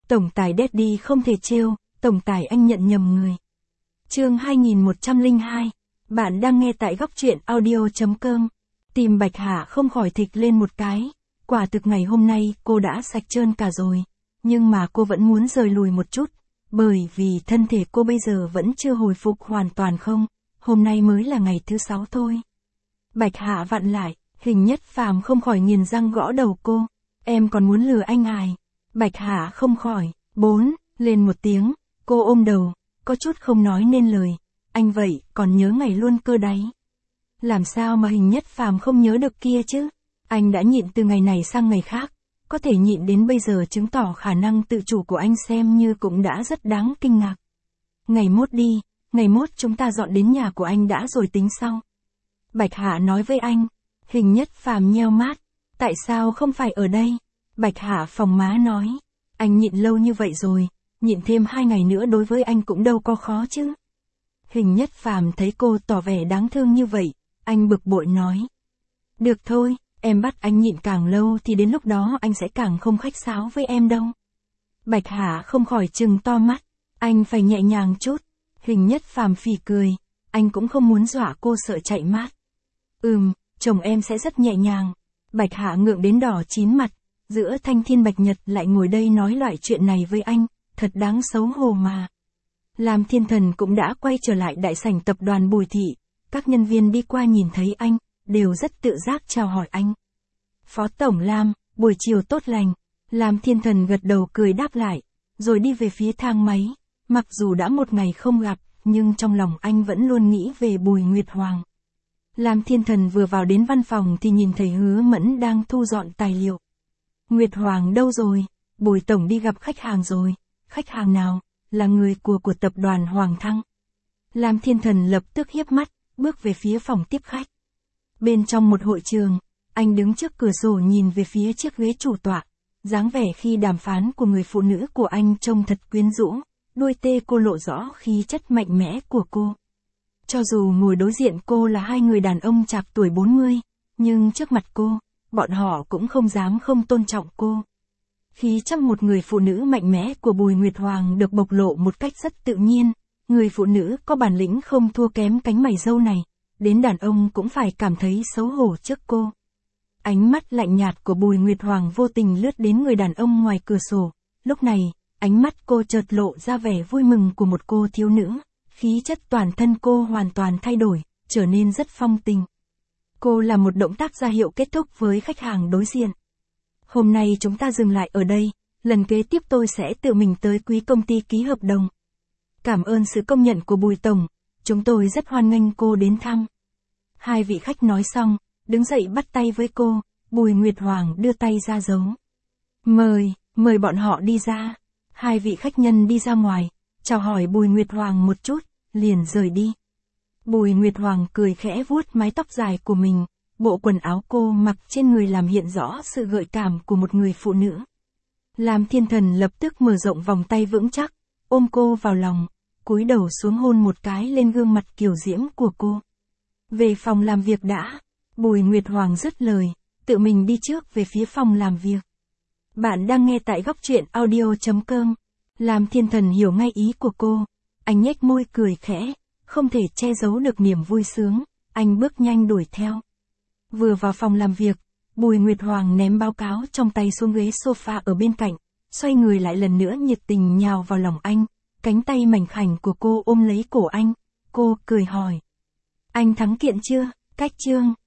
Tổng tài Daddy không thể trêu, tổng tài anh nhận nhầm người. Chương 2102. Bạn đang nghe tại góc truyện audio.com. Tim Bạch Hạ không khỏi thịch lên một cái. Quả thực ngày hôm nay cô đã sạch trơn cả rồi. Nhưng mà cô vẫn muốn rời lùi một chút. Bởi vì thân thể cô bây giờ vẫn chưa hồi phục hoàn toàn không. Hôm nay mới là ngày thứ 6 thôi. Bạch Hạ vặn lại, Hình Nhất Phàm không khỏi nghiền răng gõ đầu cô. Em còn muốn lừa anh ai? Bạch Hạ không khỏi, lên một tiếng, cô ôm đầu, có chút không nói nên lời. Anh vậy, còn nhớ ngày luôn cơ đấy. Làm sao mà Hình Nhất Phàm không nhớ được kia chứ? Anh đã nhịn từ ngày này sang ngày khác, có thể nhịn đến bây giờ chứng tỏ khả năng tự chủ của anh xem như cũng đã rất đáng kinh ngạc. Ngày mốt đi, ngày mốt chúng ta dọn đến nhà của anh đã rồi tính sau. Bạch Hạ nói với anh. Hình Nhất Phàm nheo mắt, tại sao không phải ở đây? Bạch Hạ phồng má nói, anh nhịn lâu như vậy rồi, nhịn thêm 2 ngày nữa đối với anh cũng đâu có khó chứ. Hình Nhất Phàm thấy cô tỏ vẻ đáng thương như vậy, anh bực bội nói. Được thôi, em bắt anh nhịn càng lâu thì đến lúc đó anh sẽ càng không khách sáo với em đâu. Bạch Hạ không khỏi trừng to mắt, anh phải nhẹ nhàng chút. Hình Nhất Phàm phì cười, anh cũng không muốn dọa cô sợ chạy mát. Chồng em sẽ rất nhẹ nhàng. Bạch Hạ ngượng đến đỏ chín mặt, giữa Thanh Thiên Bạch Nhật lại ngồi đây nói loại chuyện này với anh, thật đáng xấu hổ mà. Lam Thiên Thần cũng đã quay trở lại đại sảnh tập đoàn Bùi Thị, các nhân viên đi qua nhìn thấy anh, đều rất tự giác chào hỏi anh. Phó Tổng Lam, buổi chiều tốt lành. Lam Thiên Thần gật đầu cười đáp lại, rồi đi về phía thang máy, mặc dù đã một ngày không gặp, nhưng trong lòng anh vẫn luôn nghĩ về Bùi Nguyệt Hoàng. Lam Thiên Thần vừa vào đến văn phòng thì nhìn thấy Hứa Mẫn đang thu dọn tài liệu. Nguyệt Hoàng đâu rồi? Bùi Tổng đi gặp khách hàng rồi. Khách hàng nào? Là người của tập đoàn Hoàng Thăng. Lam Thiên Thần lập tức hiếp mắt, bước về phía phòng tiếp khách. Bên trong một hội trường, anh đứng trước cửa sổ nhìn về phía chiếc ghế chủ tọa. Dáng vẻ khi đàm phán của người phụ nữ của anh trông thật quyến rũ, đuôi tê cô lộ rõ khí chất mạnh mẽ của cô. Cho dù ngồi đối diện cô là 2 người đàn ông chạc tuổi 40, nhưng trước mặt cô, bọn họ cũng không dám không tôn trọng cô. Khí chất một người phụ nữ mạnh mẽ của Bùi Nguyệt Hoàng được bộc lộ một cách rất tự nhiên, người phụ nữ có bản lĩnh không thua kém cánh mày râu này, đến đàn ông cũng phải cảm thấy xấu hổ trước cô. Ánh mắt lạnh nhạt của Bùi Nguyệt Hoàng vô tình lướt đến người đàn ông ngoài cửa sổ, lúc này, ánh mắt cô chợt lộ ra vẻ vui mừng của một cô thiếu nữ. Khí chất toàn thân cô hoàn toàn thay đổi, trở nên rất phong tình. Cô làm một động tác ra hiệu kết thúc với khách hàng đối diện. Hôm nay chúng ta dừng lại ở đây, lần kế tiếp tôi sẽ tự mình tới quý công ty ký hợp đồng. Cảm ơn sự công nhận của Bùi Tổng, chúng tôi rất hoan nghênh cô đến thăm. 2 vị khách nói xong, đứng dậy bắt tay với cô, Bùi Nguyệt Hoàng đưa tay ra dấu. Mời bọn họ đi ra. 2 vị khách nhân đi ra ngoài, chào hỏi Bùi Nguyệt Hoàng một chút, liền rời đi. Bùi Nguyệt Hoàng cười khẽ vuốt mái tóc dài của mình, bộ quần áo cô mặc trên người làm hiện rõ sự gợi cảm của một người phụ nữ. Lam Thiên Thần lập tức mở rộng vòng tay vững chắc, ôm cô vào lòng, cúi đầu xuống hôn một cái lên gương mặt kiều diễm của cô. Về phòng làm việc đã. Bùi Nguyệt Hoàng dứt lời, tự mình đi trước về phía phòng làm việc. Bạn đang nghe tại góc truyện audio.com. Lam Thiên Thần hiểu ngay ý của cô. Anh nhếch môi cười khẽ, không thể che giấu được niềm vui sướng, anh bước nhanh đuổi theo. Vừa vào phòng làm việc, Bùi Nguyệt Hoàng ném báo cáo trong tay xuống ghế sofa ở bên cạnh, xoay người lại lần nữa nhiệt tình nhào vào lòng anh, cánh tay mảnh khảnh của cô ôm lấy cổ anh, cô cười hỏi. Anh thắng kiện chưa? Cách chương